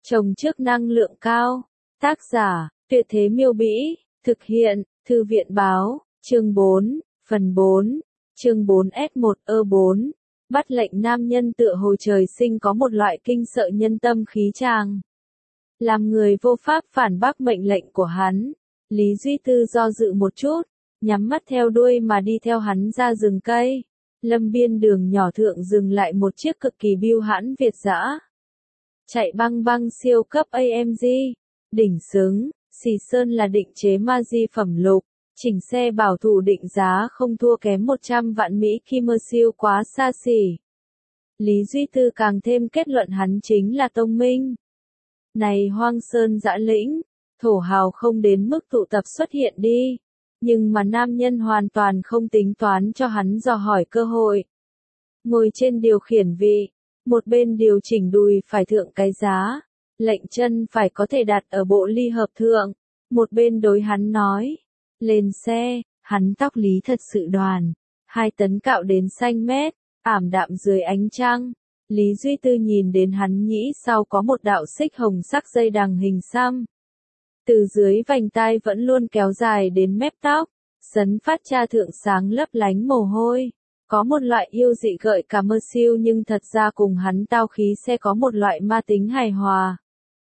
Trồng trước năng lượng cao. Tác giả, Tuyệt Thế Miêu Bĩ. Thực hiện, Thư viện Báo. Chương 4, phần 4. Chương 4S1E4. Bắt lệnh nam nhân tựa hồ trời sinh có một loại kinh sợ nhân tâm khí tràng. Làm người vô pháp phản bác mệnh lệnh của hắn. Lý Duy Tư do dự một chút, nhắm mắt theo đuôi mà đi theo hắn ra rừng cây. Lâm biên đường nhỏ thượng dừng lại một chiếc cực kỳ biêu hãn Việt dã. Chạy băng băng siêu cấp AMG. Đỉnh xứng, xì sơn là định chế Maji phẩm lục. Chỉnh xe bảo thủ định giá không thua kém 100 vạn Mỹ Kim siêu quá xa xỉ. Lý Duy Tư càng thêm kết luận hắn chính là Tông Minh. Này hoang sơn dã lĩnh, thổ hào không đến mức tụ tập xuất hiện đi. Nhưng mà nam nhân hoàn toàn không tính toán cho hắn dò hỏi cơ hội. Ngồi trên điều khiển vị, một bên điều chỉnh đùi phải thượng cái giá, lệnh chân phải có thể đặt ở bộ ly hợp thượng, một bên đối hắn nói. Lên xe, hắn tóc lý thật sự đoàn, 2 tấn cạo đến xanh mét, ảm đạm dưới ánh trăng. Lý Duy Tư nhìn đến hắn nhĩ sau có một đạo xích hồng sắc dây đằng hình xăm. Từ dưới vành tai vẫn luôn kéo dài đến mép tóc, sấn phát cha thượng sáng lấp lánh mồ hôi. Có một loại yêu dị gợi cả mơ siêu nhưng thật ra cùng hắn tao khí sẽ có một loại ma tính hài hòa.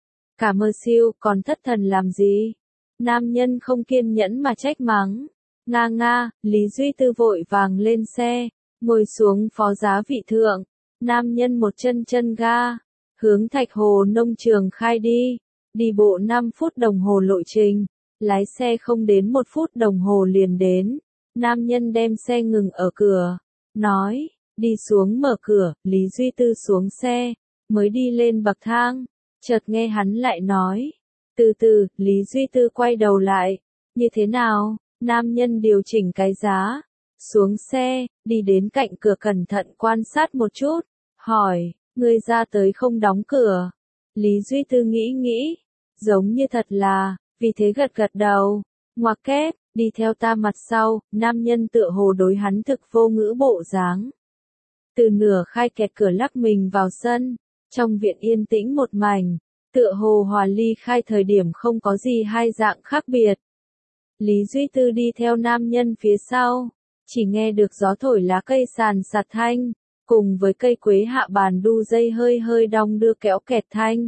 Cả mơ siêu còn thất thần làm gì? Nam nhân không kiên nhẫn mà trách mắng. Nga nga, Lý Duy Tư vội vàng lên xe, ngồi xuống phó giá vị thượng. Nam nhân một chân ga, hướng Thạch Hồ nông trường khai đi. Đi bộ 5 phút đồng hồ lộ trình, lái xe không đến 1 phút đồng hồ liền đến. Nam nhân đem xe ngừng ở cửa, nói, đi xuống mở cửa. Lý Duy Tư xuống xe, mới đi lên bậc thang, chợt nghe hắn lại nói. Từ từ, Lý Duy Tư quay đầu lại. Như thế nào? Nam nhân điều chỉnh cái giá. Xuống xe, đi đến cạnh cửa cẩn thận quan sát một chút. Hỏi, ngươi ra tới không đóng cửa? Lý Duy Tư nghĩ, giống như thật là, vì thế gật gật đầu. Ngoặc kép, đi theo ta mặt sau. Nam nhân tựa hồ đối hắn thực vô ngữ bộ dáng. Từ nửa khai kẹt cửa lắc mình vào sân. Trong viện yên tĩnh một mảnh. Tựa hồ hòa ly khai thời điểm không có gì hai dạng khác biệt. Lý Duy Tư đi theo nam nhân phía sau, chỉ nghe được gió thổi lá cây sàn sạt thanh, cùng với cây quế hạ bàn đu dây hơi hơi đong đưa kéo kẹt thanh.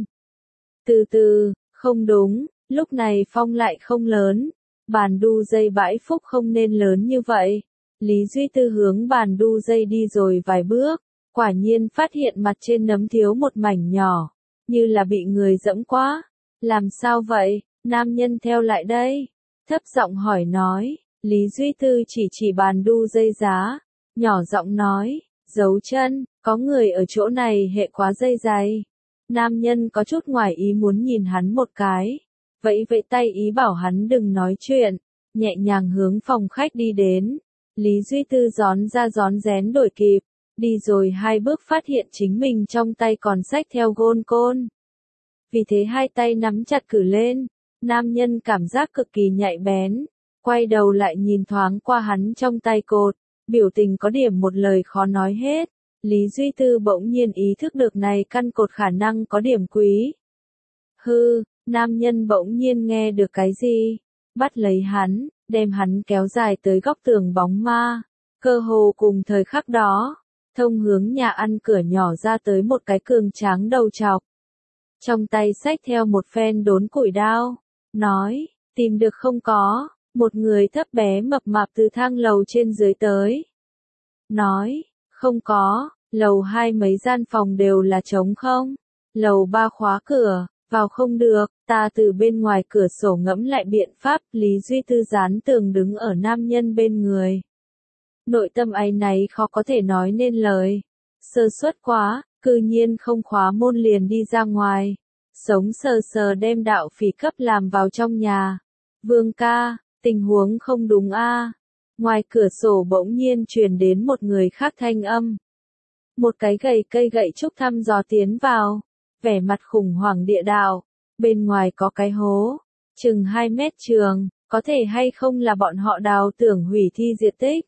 Từ từ, không đúng, lúc này phong lại không lớn, bàn đu dây bãi phúc không nên lớn như vậy. Lý Duy Tư hướng bàn đu dây đi rồi vài bước, quả nhiên phát hiện mặt trên nấm thiếu một mảnh nhỏ. Như là bị người dẫm quá. Làm sao vậy? Nam nhân theo lại đây. Thấp giọng hỏi nói. Lý Duy Tư chỉ bàn đu dây giá. Nhỏ giọng nói. Giấu chân, có người ở chỗ này hệ quá dây dày. Nam nhân có chút ngoài ý muốn nhìn hắn một cái. Vẫy tay ý bảo hắn đừng nói chuyện. Nhẹ nhàng hướng phòng khách đi đến. Lý Duy Tư gión ra gión rén đổi kịp. Đi rồi 2 bước phát hiện chính mình trong tay còn xách theo gôn côn. Vì thế 2 tay nắm chặt cử lên. Nam nhân cảm giác cực kỳ nhạy bén. Quay đầu lại nhìn thoáng qua hắn trong tay cột. Biểu tình có điểm một lời khó nói hết. Lý Duy Tư bỗng nhiên ý thức được này căn cột khả năng có điểm quý. Hư, nam nhân bỗng nhiên nghe được cái gì? Bắt lấy hắn, đem hắn kéo dài tới góc tường bóng ma. Cơ hồ cùng thời khắc đó. Thông hướng nhà ăn cửa nhỏ ra tới một cái cường tráng đầu trọc. Trong tay xách theo một phen đốn củi đao. Nói, tìm được không có, một người thấp bé mập mạp từ thang lầu trên dưới tới. Nói, không có, lầu 2 mấy gian phòng đều là trống không. Lầu 3 khóa cửa, vào không được, ta từ bên ngoài cửa sổ ngẫm lại biện pháp. Lý Duy Tư dán tường đứng ở nam nhân bên người. Nội tâm áy náy khó có thể nói nên lời. Sơ suất quá, cư nhiên không khóa môn liền đi ra ngoài. Sống sờ sờ đem đạo phỉ cấp làm vào trong nhà. Vương ca, tình huống không đúng a. Ngoài cửa sổ bỗng nhiên truyền đến một người khác thanh âm. Một cái cây gậy trúc thăm dò tiến vào. Vẻ mặt khủng hoảng địa đạo. Bên ngoài có cái hố. Chừng 2 mét trường. Có thể hay không là bọn họ đào tưởng hủy thi diệt tích.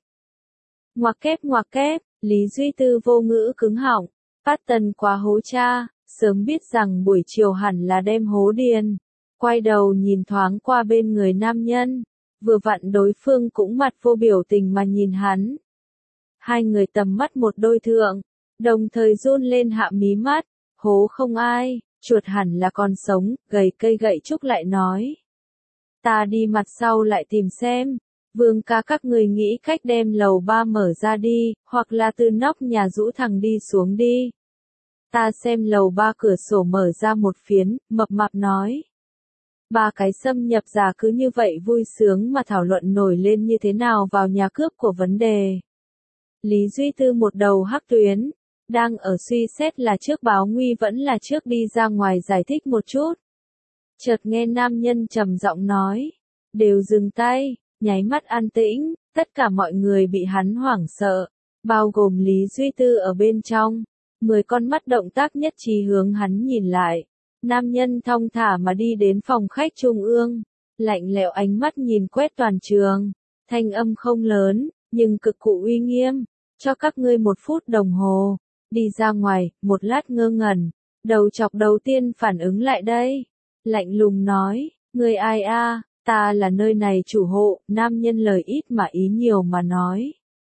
Ngoặc kép, Lý Duy Tư vô ngữ cứng họng. Phát tần quá hố cha, sớm biết rằng buổi chiều hẳn là đem hố điền. Quay đầu nhìn thoáng qua bên người nam nhân, vừa vặn đối phương cũng mặt vô biểu tình mà nhìn hắn. Hai người tầm mắt một đôi thượng, đồng thời run lên hạ mí mắt, hố không ai, chuột hẳn là còn sống, gầy cây gậy trúc lại nói. Ta đi mặt sau lại tìm xem, Vương ca các người nghĩ cách đem lầu 3 mở ra đi, hoặc là từ nóc nhà rũ thẳng đi xuống đi. Ta xem lầu 3 cửa sổ mở ra một phiến, mập mạp nói. Ba cái xâm nhập giả cứ như vậy vui sướng mà thảo luận nổi lên như thế nào vào nhà cướp của vấn đề. Lý Duy Tư một đầu hắc tuyến, đang ở suy xét là trước báo nguy vẫn là trước đi ra ngoài giải thích một chút. Chợt nghe nam nhân trầm giọng nói, đều dừng tay, nháy mắt an tĩnh, tất cả mọi người bị hắn hoảng sợ, bao gồm Lý Duy Tư ở bên trong. 10 con mắt động tác nhất trí hướng hắn nhìn lại. Nam nhân thong thả mà đi đến phòng khách trung ương, lạnh lẽo ánh mắt nhìn quét toàn trường, thanh âm không lớn, nhưng cực cụ uy nghiêm, cho các ngươi 1 phút đồng hồ, đi ra ngoài, một lát ngơ ngẩn, đầu chọc đầu tiên phản ứng lại đây, lạnh lùng nói, ngươi ai a? Ta là nơi này chủ hộ, nam nhân lời ít mà ý nhiều mà nói.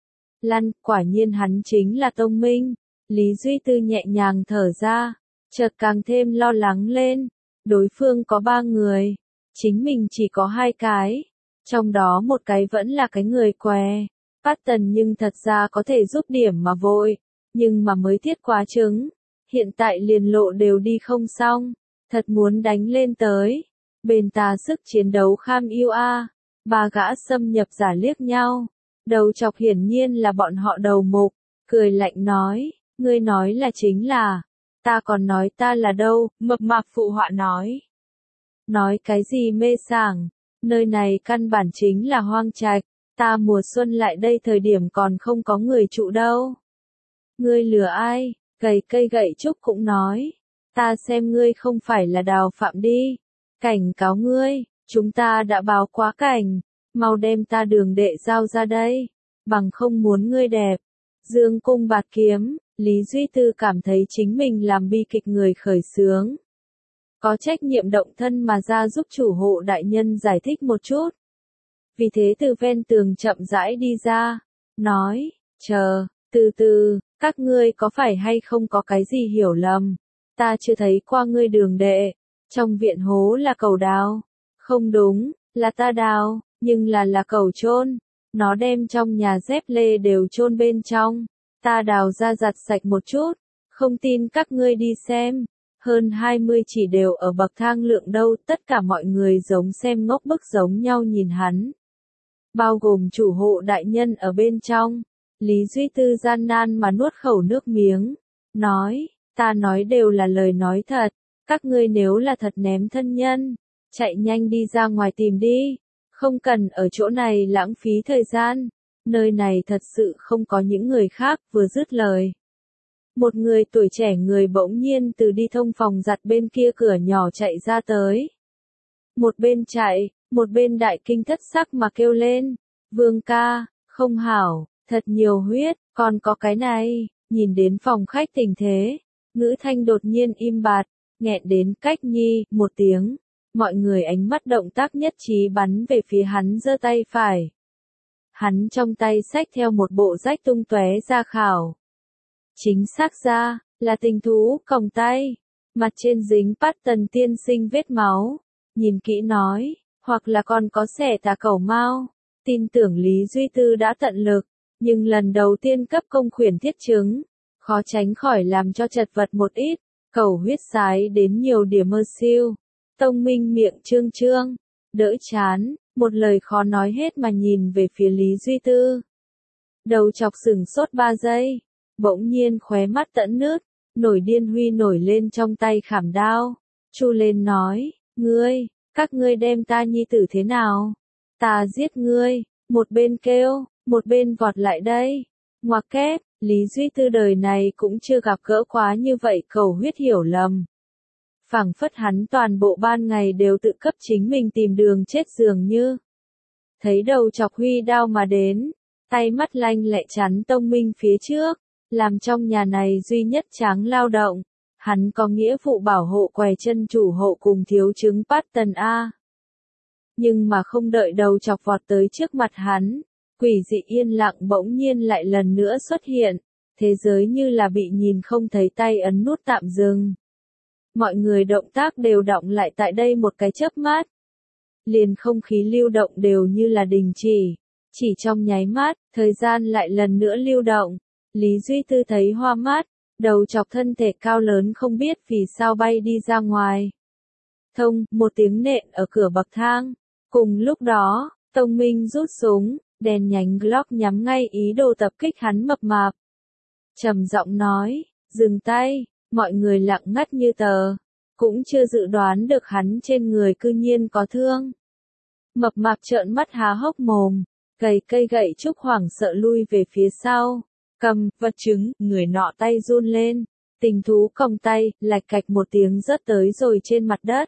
Lăn, quả nhiên hắn chính là Tông Minh, Lý Duy Tư nhẹ nhàng thở ra. Chợt càng thêm lo lắng lên, đối phương có 3 người, chính mình chỉ có 2 cái, trong đó một cái vẫn là cái người què, Patton nhưng thật ra có thể giúp điểm mà vội, nhưng mà mới thiết quá trứng, hiện tại liền lộ đều đi không xong, thật muốn đánh lên tới, bên ta sức chiến đấu kham yêu a. 3 gã xâm nhập giả liếc nhau, đầu chọc hiển nhiên là bọn họ đầu mục, cười lạnh nói, ngươi nói là chính là. Ta còn nói ta là đâu, mập mạp phụ họa nói. Nói cái gì mê sảng, nơi này căn bản chính là hoang trạch, ta mùa xuân lại đây thời điểm còn không có người trụ đâu. Ngươi lừa ai, gầy cây gậy trúc cũng nói. Ta xem ngươi không phải là Đào Phạm đi. Cảnh cáo ngươi, chúng ta đã báo quá cảnh, mau đem ta Đường đệ giao ra đây, bằng không muốn ngươi đẹp. Dương cung bạt kiếm. Lý Duy Tư cảm thấy chính mình làm bi kịch người khởi xướng. Có trách nhiệm động thân mà ra giúp chủ hộ đại nhân giải thích một chút. Vì thế từ ven tường chậm rãi đi ra, nói, chờ, từ từ, các ngươi có phải hay không có cái gì hiểu lầm. Ta chưa thấy qua ngươi Đường đệ, trong viện hố là cẩu đào. Không đúng, là ta đào, nhưng là cẩu chôn. Nó đem trong nhà dép lê đều chôn bên trong. Ta đào ra giặt sạch một chút, không tin các ngươi đi xem, hơn 20 chỉ đều ở bậc thang lượng đâu, tất cả mọi người giống xem ngốc bức giống nhau nhìn hắn. Bao gồm chủ hộ đại nhân ở bên trong, Lý Duy Tư gian nan mà nuốt khẩu nước miếng, nói, ta nói đều là lời nói thật, các ngươi nếu là thật ném thân nhân, chạy nhanh đi ra ngoài tìm đi, không cần ở chỗ này lãng phí thời gian. Nơi này thật sự không có những người khác, vừa dứt lời. Một người tuổi trẻ người bỗng nhiên từ đi thông phòng giặt bên kia cửa nhỏ chạy ra tới. Một bên chạy, một bên đại kinh thất sắc mà kêu lên. Vương ca, không hảo, thật nhiều huyết, còn có cái này, nhìn đến phòng khách tình thế. Ngữ thanh đột nhiên im bặt, nghẹn đến cách nhi, một tiếng. Mọi người ánh mắt động tác nhất trí bắn về phía hắn giơ tay phải. Hắn trong tay xách theo một bộ rách tung tóe ra khảo. Chính xác ra, là tình thú, còng tay. Mặt trên dính Patton tiên sinh vết máu. Nhìn kỹ nói, hoặc là còn có xẻ tà cẩu mao. Tin tưởng Lý Duy Tư đã tận lực, nhưng lần đầu tiên cấp công khuyển thiết chứng. Khó tránh khỏi làm cho chật vật một ít, cẩu huyết sái đến nhiều điểm mơ siêu. Tông Minh miệng trương trương, đỡ chán. Một lời khó nói hết mà nhìn về phía Lý Duy Tư. Đầu chọc sửng sốt 3 giây, bỗng nhiên khóe mắt tẫn nứt, nổi điên huy nổi lên trong tay khảm đao, chu lên nói, các ngươi đem ta nhi tử thế nào? Ta giết ngươi, một bên kêu, một bên vọt lại đây. Ngoặc kép, Lý Duy Tư đời này cũng chưa gặp gỡ quá như vậy cầu huyết hiểu lầm. Phảng phất hắn toàn bộ ban ngày đều tự cấp chính mình tìm đường chết dường như. Thấy đầu chọc huy đao mà đến, tay mắt lanh lẹ chắn Tông Minh phía trước, làm trong nhà này duy nhất tráng lao động. Hắn có nghĩa vụ bảo hộ què chân chủ hộ cùng thiếu chứng Patton A. Nhưng mà không đợi đầu chọc vọt tới trước mặt hắn, quỷ dị yên lặng bỗng nhiên lại lần nữa xuất hiện, thế giới như là bị nhìn không thấy tay ấn nút tạm dừng. Mọi người động tác đều động lại tại đây một cái chớp mắt. Liền không khí lưu động đều như là đình chỉ trong nháy mắt, thời gian lại lần nữa lưu động. Lý Duy Tư thấy hoa mắt, đầu chọc thân thể cao lớn không biết vì sao bay đi ra ngoài. Thông, một tiếng nện ở cửa bậc thang. Cùng lúc đó, Tông Minh rút súng, đèn nhánh Glock nhắm ngay ý đồ tập kích hắn mập mạp. Trầm giọng nói, dừng tay, mọi người lặng ngắt như tờ, cũng chưa dự đoán được hắn trên người cư nhiên có thương. Mập mạp trợn mắt há hốc mồm, gầy cây gậy trúc hoảng sợ lui về phía sau, cầm vật chứng, người nọ tay run lên, tình thú còng tay, lạch cạch một tiếng rớt tới rồi trên mặt đất.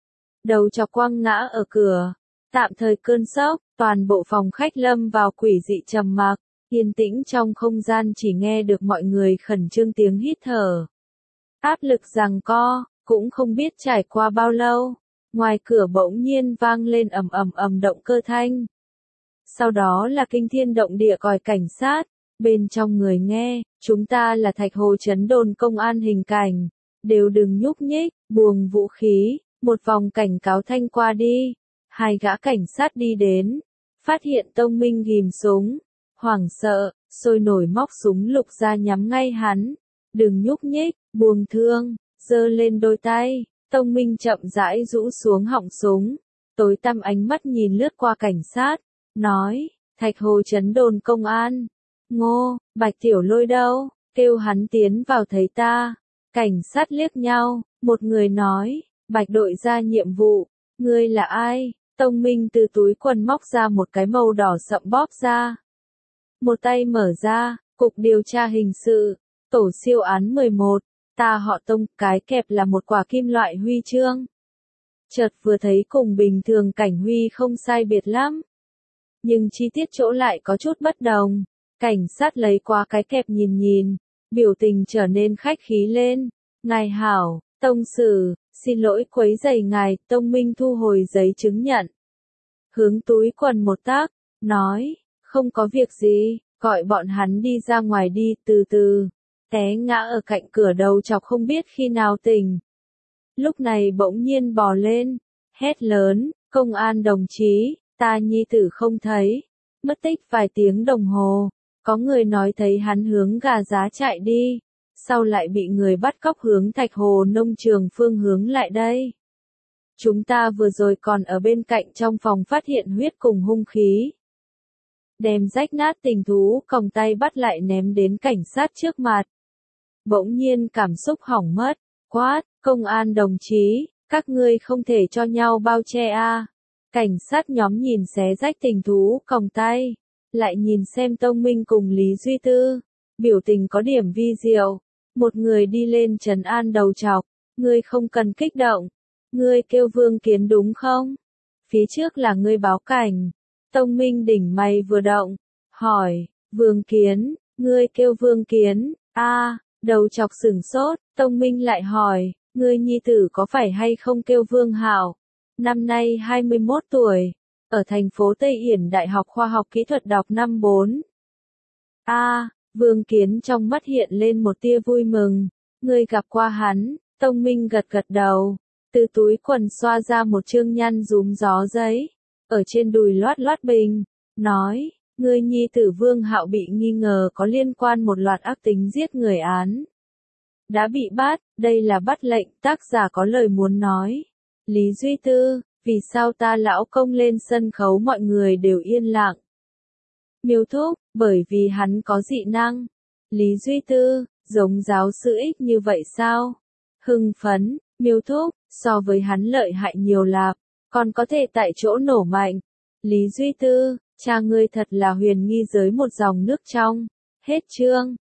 Đầu chọc quăng ngã ở cửa, tạm thời cơn sốc, toàn bộ phòng khách lâm vào quỷ dị trầm mặc, yên tĩnh trong không gian chỉ nghe được mọi người khẩn trương tiếng hít thở. Áp lực giằng co, cũng không biết trải qua bao lâu, ngoài cửa bỗng nhiên vang lên ầm ầm ầm động cơ thanh. Sau đó là kinh thiên động địa còi cảnh sát, bên trong người nghe, chúng ta là Thạch Hồ Trấn đồn công an hình cảnh, đều đừng nhúc nhích, buông vũ khí, một vòng cảnh cáo thanh qua đi. Hai gã cảnh sát đi đến, phát hiện Tông Minh ghim súng, hoảng sợ, sôi nổi móc súng lục ra nhắm ngay hắn. Đừng nhúc nhích, buông thương, giơ lên đôi tay. Tông Minh chậm rãi rũ xuống họng súng, tối tăm ánh mắt nhìn lướt qua cảnh sát, nói, Thạch Hồ Trấn đồn công an. Ngô, Bạch Tiểu Lôi đâu, kêu hắn tiến vào thấy ta. Cảnh sát liếc nhau, một người nói, Bạch đội ra nhiệm vụ, ngươi là ai? Tông Minh từ túi quần móc ra một cái màu đỏ sậm bóp ra. Một tay mở ra, cục điều tra hình sự, tổ siêu án 11, ta họ Tông, cái kẹp là một quả kim loại huy chương. Chợt vừa thấy cùng bình thường cảnh huy không sai biệt lắm. Nhưng chi tiết chỗ lại có chút bất đồng. Cảnh sát lấy qua cái kẹp nhìn nhìn, biểu tình trở nên khách khí lên. Ngài hảo, Tông sử, xin lỗi quấy rầy ngài, Tông Minh thu hồi giấy chứng nhận. Hướng túi quần một tác, nói, không có việc gì, gọi bọn hắn đi ra ngoài đi, từ từ. Té ngã ở cạnh cửa đầu chọc không biết khi nào tỉnh. Lúc này bỗng nhiên bò lên, hét lớn, công an đồng chí, ta nhi tử không thấy, mất tích vài tiếng đồng hồ, có người nói thấy hắn hướng Gà Giá chạy đi, sau lại bị người bắt cóc hướng Thạch Hồ nông trường phương hướng lại đây. Chúng ta vừa rồi còn ở bên cạnh trong phòng phát hiện huyết cùng hung khí. Đem rách nát tình thú còng tay bắt lại ném đến cảnh sát trước mặt. Bỗng nhiên cảm xúc hỏng mất, quát, công an đồng chí, các ngươi không thể cho nhau bao che a. Cảnh sát nhóm nhìn xé rách tình thú còng tay, lại nhìn xem Tông Minh cùng Lý Duy Tư, biểu tình có điểm vi diệu. Một người đi lên trấn an đầu chọc, ngươi không cần kích động, ngươi kêu Vương Kiến đúng không? Phía trước là ngươi báo cảnh. Tông Minh đỉnh mày vừa động, hỏi, Vương Kiến, ngươi kêu Vương Kiến, đầu chọc sửng sốt, Tông Minh lại hỏi, ngươi nhi tử có phải hay không kêu Vương Hạo? Năm nay 21 tuổi, ở thành phố Tây Yển Đại học Khoa học Kỹ thuật đọc năm 4. Vương Kiến trong mắt hiện lên một tia vui mừng, ngươi gặp qua hắn, Tông Minh gật gật đầu, từ túi quần xoa ra một chương nhăn rúm gió giấy, ở trên đùi loát loát bình, nói, ngươi nhi tử Vương Hạo bị nghi ngờ có liên quan một loạt ác tính giết người án. Đã bị bắt, đây là bắt lệnh, tác giả có lời muốn nói. Lý Duy Tư, vì sao ta lão công lên sân khấu mọi người đều yên lặng? Miêu Thúc, bởi vì hắn có dị năng. Lý Duy Tư, giống giáo sư ích như vậy sao? Hưng phấn, Miêu Thúc, so với hắn lợi hại nhiều lạp, còn có thể tại chỗ nổ mạnh. Lý Duy Tư, cha ngươi thật là huyền nghi giới một dòng nước trong. Hết chương.